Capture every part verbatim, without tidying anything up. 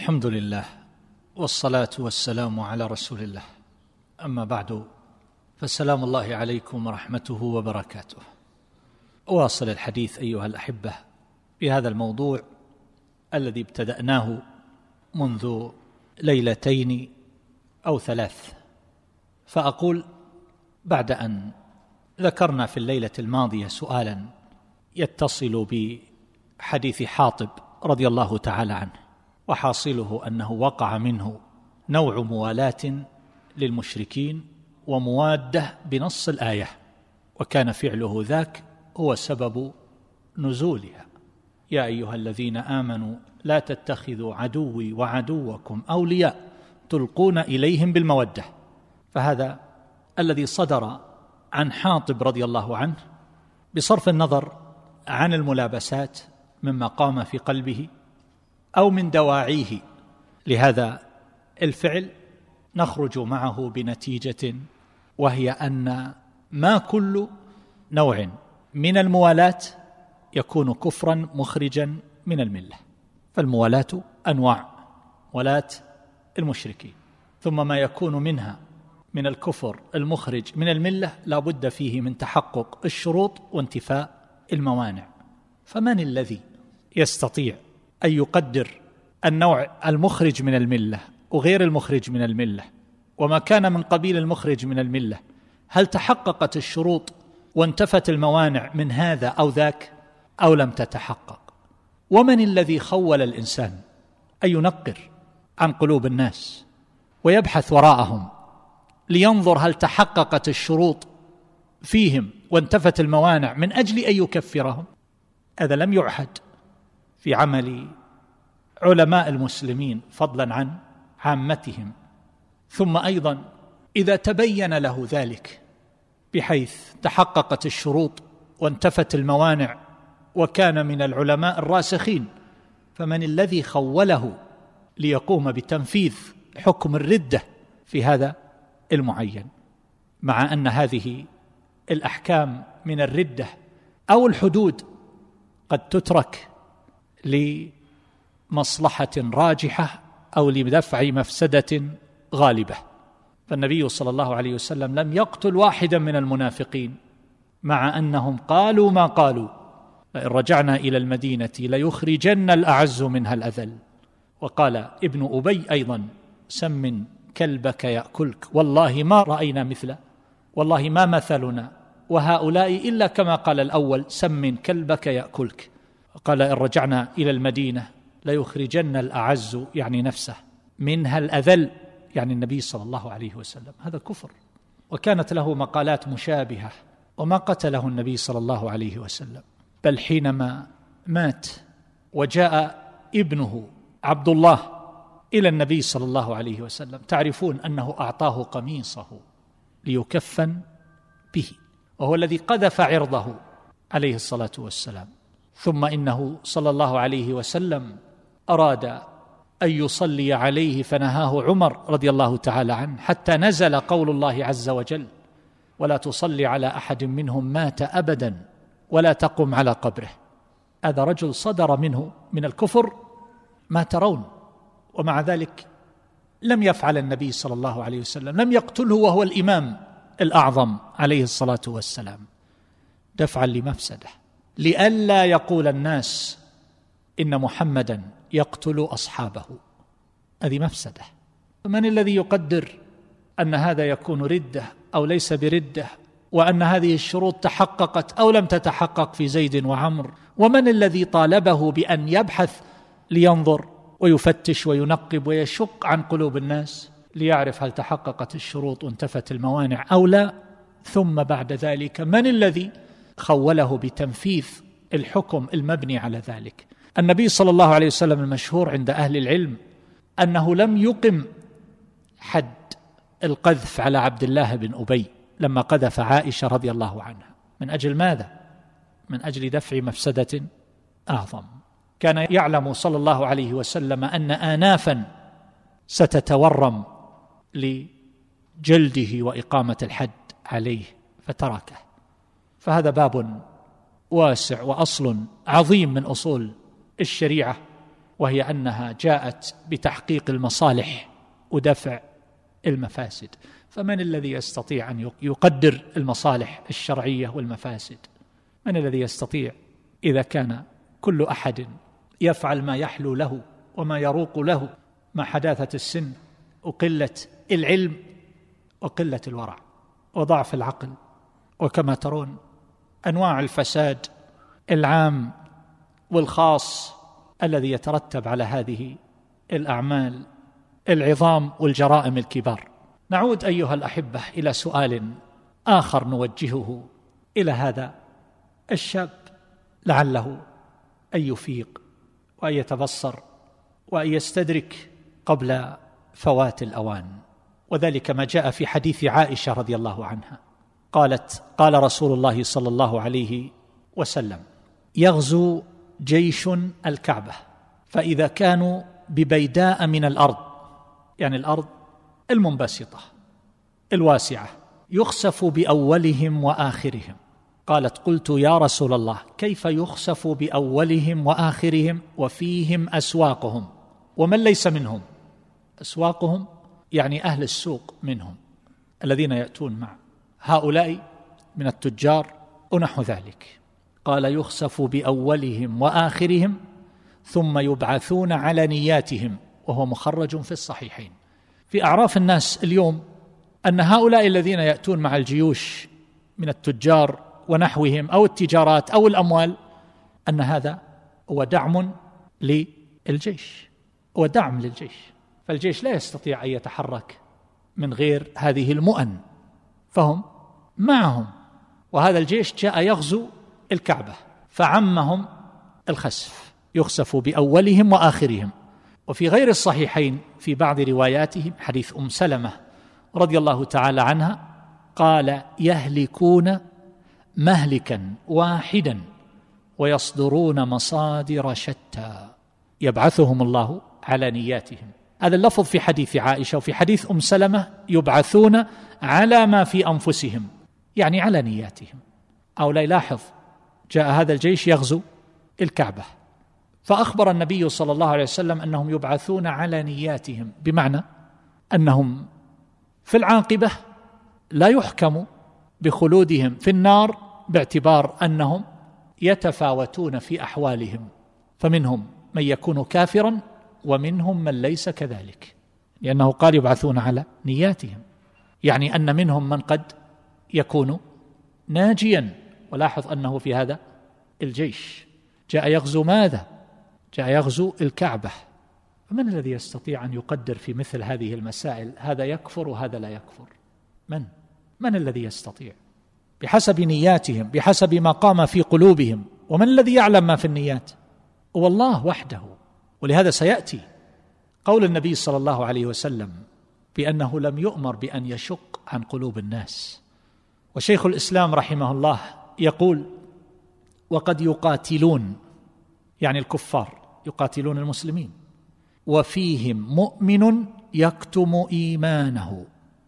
الحمد لله والصلاة والسلام على رسول الله، أما بعد، فالسلام الله عليكم ورحمته وبركاته. أواصل الحديث أيها الأحبة بهذا الموضوع الذي ابتدأناه منذ ليلتين أو ثلاث. فأقول بعد أن ذكرنا في الليلة الماضية سؤالا يتصل بحديث حاطب رضي الله تعالى عنه، وحاصله أنه وقع منه نوع موالاة للمشركين وموادة بنص الآية، وكان فعله ذاك هو سبب نزولها: يا أيها الذين آمنوا لا تتخذوا عدوي وعدوكم أولياء تلقون إليهم بالمودة. فهذا الذي صدر عن حاطب رضي الله عنه، بصرف النظر عن الملابسات مما قام في قلبه أو من دواعيه لهذا الفعل، نخرج معه بنتيجة، وهي أن ما كل نوع من الموالاة يكون كفرا مخرجا من الملة. فالموالاة أنواع: ولاة المشركين، ثم ما يكون منها من الكفر المخرج من الملة لا بد فيه من تحقق الشروط وانتفاء الموانع. فمن الذي يستطيع أن يقدر النوع المخرج من الملة وغير المخرج من الملة، وما كان من قبيل المخرج من الملة هل تحققت الشروط وانتفت الموانع من هذا أو ذاك أو لم تتحقق؟ ومن الذي خول الإنسان أن ينقر عن قلوب الناس ويبحث وراءهم لينظر هل تحققت الشروط فيهم وانتفت الموانع من أجل أن يكفرهم؟ هذا لم يعهد في عمل علماء المسلمين فضلا عن عامتهم. ثم أيضا إذا تبين له ذلك بحيث تحققت الشروط وانتفت الموانع وكان من العلماء الراسخين، فمن الذي خوله ليقوم بتنفيذ حكم الردة في هذا المعين، مع أن هذه الأحكام من الردة أو الحدود قد تترك لمصلحة راجحة أو لدفع مفسدة غالبة؟ فالنبي صلى الله عليه وسلم لم يقتل واحدا من المنافقين مع أنهم قالوا ما قالوا: لئن رجعنا إلى المدينة ليخرجن الأعز منها الأذل. وقال ابن أبي أيضا: سم كلبك يأكلك، والله ما رأينا مثله، والله ما مثلنا وهؤلاء إلا كما قال الأول: سم كلبك يأكلك. قال: إن رجعنا إلى المدينة ليخرجن الأعز، يعني نفسه، منها الأذل، يعني النبي صلى الله عليه وسلم. هذا كفر. وكانت له مقالات مشابهة، وما قتله النبي صلى الله عليه وسلم، بل حينما مات وجاء ابنه عبد الله إلى النبي صلى الله عليه وسلم، تعرفون أنه أعطاه قميصه ليكفن به، وهو الذي قذف عرضه عليه الصلاة والسلام. ثم إنه صلى الله عليه وسلم أراد أن يصلي عليه فنهاه عمر رضي الله تعالى عنه، حتى نزل قول الله عز وجل: ولا تصلي على أحد منهم مات أبدا ولا تقم على قبره. هذا رجل صدر منه من الكفر ما ترون، ومع ذلك لم يفعل النبي صلى الله عليه وسلم، لم يقتله وهو الإمام الأعظم عليه الصلاة والسلام، دفعا لمفسده، لئلا يقول الناس إن محمدا يقتل أصحابه. هذه مفسدة. فمن الذي يقدر أن هذا يكون ردة أو ليس بردة، وأن هذه الشروط تحققت أو لم تتحقق في زيد وعمر؟ ومن الذي طالبه بأن يبحث لينظر ويفتش وينقب ويشق عن قلوب الناس ليعرف هل تحققت الشروط وانتفت الموانع أو لا؟ ثم بعد ذلك من الذي خوله بتنفيذ الحكم المبني على ذلك؟ النبي صلى الله عليه وسلم المشهور عند أهل العلم أنه لم يقم حد القذف على عبد الله بن أبي لما قذف عائشة رضي الله عنها. من أجل ماذا؟ من أجل دفع مفسدة أعظم. كان يعلم صلى الله عليه وسلم أن آنافا ستتورم لجلده وإقامة الحد عليه فتركه. فهذا باب واسع وأصل عظيم من أصول الشريعة، وهي أنها جاءت بتحقيق المصالح ودفع المفاسد. فمن الذي يستطيع أن يقدر المصالح الشرعية والمفاسد؟ من الذي يستطيع إذا كان كل أحد يفعل ما يحلو له وما يروق له مع حداثة السن وقلة العلم وقلة الورع وضعف العقل، وكما ترون أنواع الفساد العام والخاص الذي يترتب على هذه الأعمال العظام والجرائم الكبار. نعود أيها الأحبة إلى سؤال آخر نوجهه إلى هذا الشاب لعله أن يفيق وأن يتبصر وأن يستدرك قبل فوات الأوان، وذلك ما جاء في حديث عائشة رضي الله عنها قالت: قال رسول الله صلى الله عليه وسلم: يغزو جيش الكعبة فإذا كانوا ببيداء من الأرض، يعني الأرض المنبسطة الواسعة، يخسف بأولهم وآخرهم. قالت: قلت يا رسول الله كيف يخسف بأولهم وآخرهم وفيهم أسواقهم؟ ومن ليس منهم؟ أسواقهم يعني أهل السوق منهم الذين يأتون مع هؤلاء من التجار ونحو ذلك. قال: يخسف بأولهم وآخرهم ثم يبعثون على نياتهم، وهو مخرج في الصحيحين. في أعراف الناس اليوم أن هؤلاء الذين يأتون مع الجيوش من التجار ونحوهم أو التجارات أو الأموال أن هذا هو دعم للجيش، هو دعم للجيش، فالجيش لا يستطيع أن يتحرك من غير هذه المؤن، فهم معهم. وهذا الجيش جاء يغزو الكعبة فعمهم الخسف، يخسف بأولهم وآخرهم. وفي غير الصحيحين في بعض رواياتهم حديث أم سلمة رضي الله تعالى عنها قال: يهلكون مهلكا واحدا ويصدرون مصادر شتى يبعثهم الله على نياتهم. هذا اللفظ في حديث عائشة. وفي حديث أم سلمة يبعثون على ما في أنفسهم، يعني على نياتهم. أو لا يلاحظ جاء هذا الجيش يغزو الكعبة فأخبر النبي صلى الله عليه وسلم أنهم يبعثون على نياتهم، بمعنى أنهم في العاقبة لا يحكم بخلودهم في النار باعتبار أنهم يتفاوتون في أحوالهم، فمنهم من يكون كافرا ومنهم من ليس كذلك، لأنه قال يبعثون على نياتهم، يعني أن منهم من قد يكون ناجيا. ولاحظ أنه في هذا الجيش جاء يغزو ماذا؟ جاء يغزو الكعبة. فمن الذي يستطيع أن يقدر في مثل هذه المسائل هذا يكفر وهذا لا يكفر؟ من؟ من الذي يستطيع؟ بحسب نياتهم، بحسب ما قام في قلوبهم. ومن الذي يعلم ما في النيات؟ هو الله وحده. ولهذا سيأتي قول النبي صلى الله عليه وسلم بأنه لم يؤمر بأن يشق عن قلوب الناس. وشيخ الإسلام رحمه الله يقول: وقد يقاتلون، يعني الكفار يقاتلون المسلمين، وفيهم مؤمن يكتم إيمانه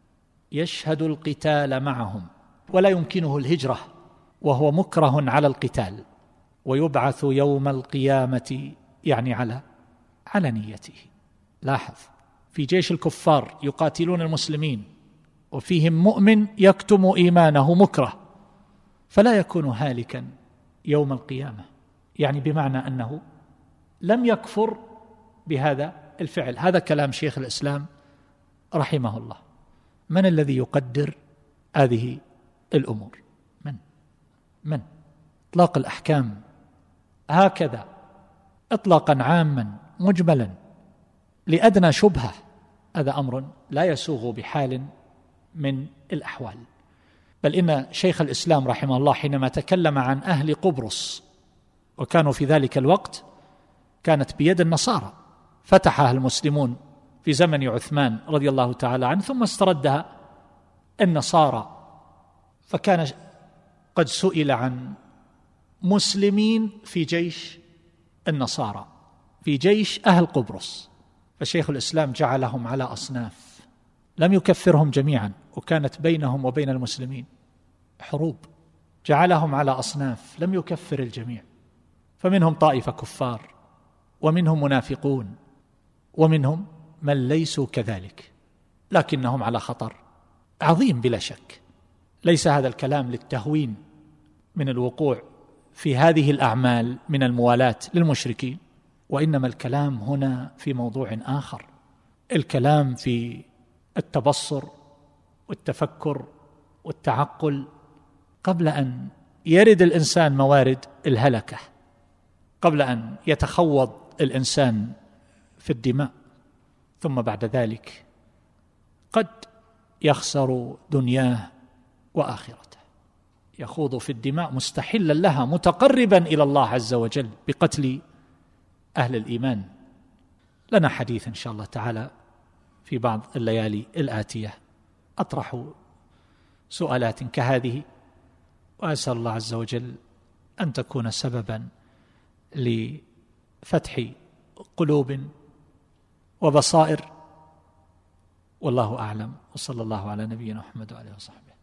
يشهد القتال معهم ولا يمكنه الهجرة وهو مكره على القتال، ويبعث يوم القيامة يعني على على نيته. لاحظ، في جيش الكفار يقاتلون المسلمين وفيهم مؤمن يكتم إيمانه مكره، فلا يكون هالكا يوم القيامة، يعني بمعنى أنه لم يكفر بهذا الفعل. هذا كلام شيخ الإسلام رحمه الله. من الذي يقدر هذه الأمور؟ من؟ من؟ إطلاق الأحكام هكذا إطلاقا عاما مجملا لأدنى شبهة، هذا أمر لا يسوغ بحال من الأحوال. بل إن شيخ الإسلام رحمه الله حينما تكلم عن أهل قبرص، وكانوا في ذلك الوقت كانت بيد النصارى، فتحها المسلمون في زمن عثمان رضي الله تعالى عنه ثم استردها النصارى، فكان قد سئل عن مسلمين في جيش النصارى، في جيش أهل قبرص، فشيخ الإسلام جعلهم على أصناف، لم يكفرهم جميعا، وكانت بينهم وبين المسلمين حروب، جعلهم على أصناف، لم يكفر الجميع. فمنهم طائفة كفار ومنهم منافقون ومنهم من ليسوا كذلك، لكنهم على خطر عظيم بلا شك. ليس هذا الكلام للتهوين من الوقوع في هذه الأعمال من الموالاة للمشركين، وإنما الكلام هنا في موضوع آخر، الكلام في التبصر والتفكر والتعقل قبل أن يرد الإنسان موارد الهلكة، قبل أن يتخوض الإنسان في الدماء، ثم بعد ذلك قد يخسر دنياه وآخرته، يخوض في الدماء مستحلا لها متقربا إلى الله عز وجل بقتل أهل الإيمان. لنا حديث إن شاء الله تعالى في بعض الليالي الآتية أطرح سؤالات كهذه، وأسأل الله عز وجل أن تكون سببا لفتح قلوب وبصائر، والله أعلم، وصلى الله على نبينا محمد وعلى آله وصحبه.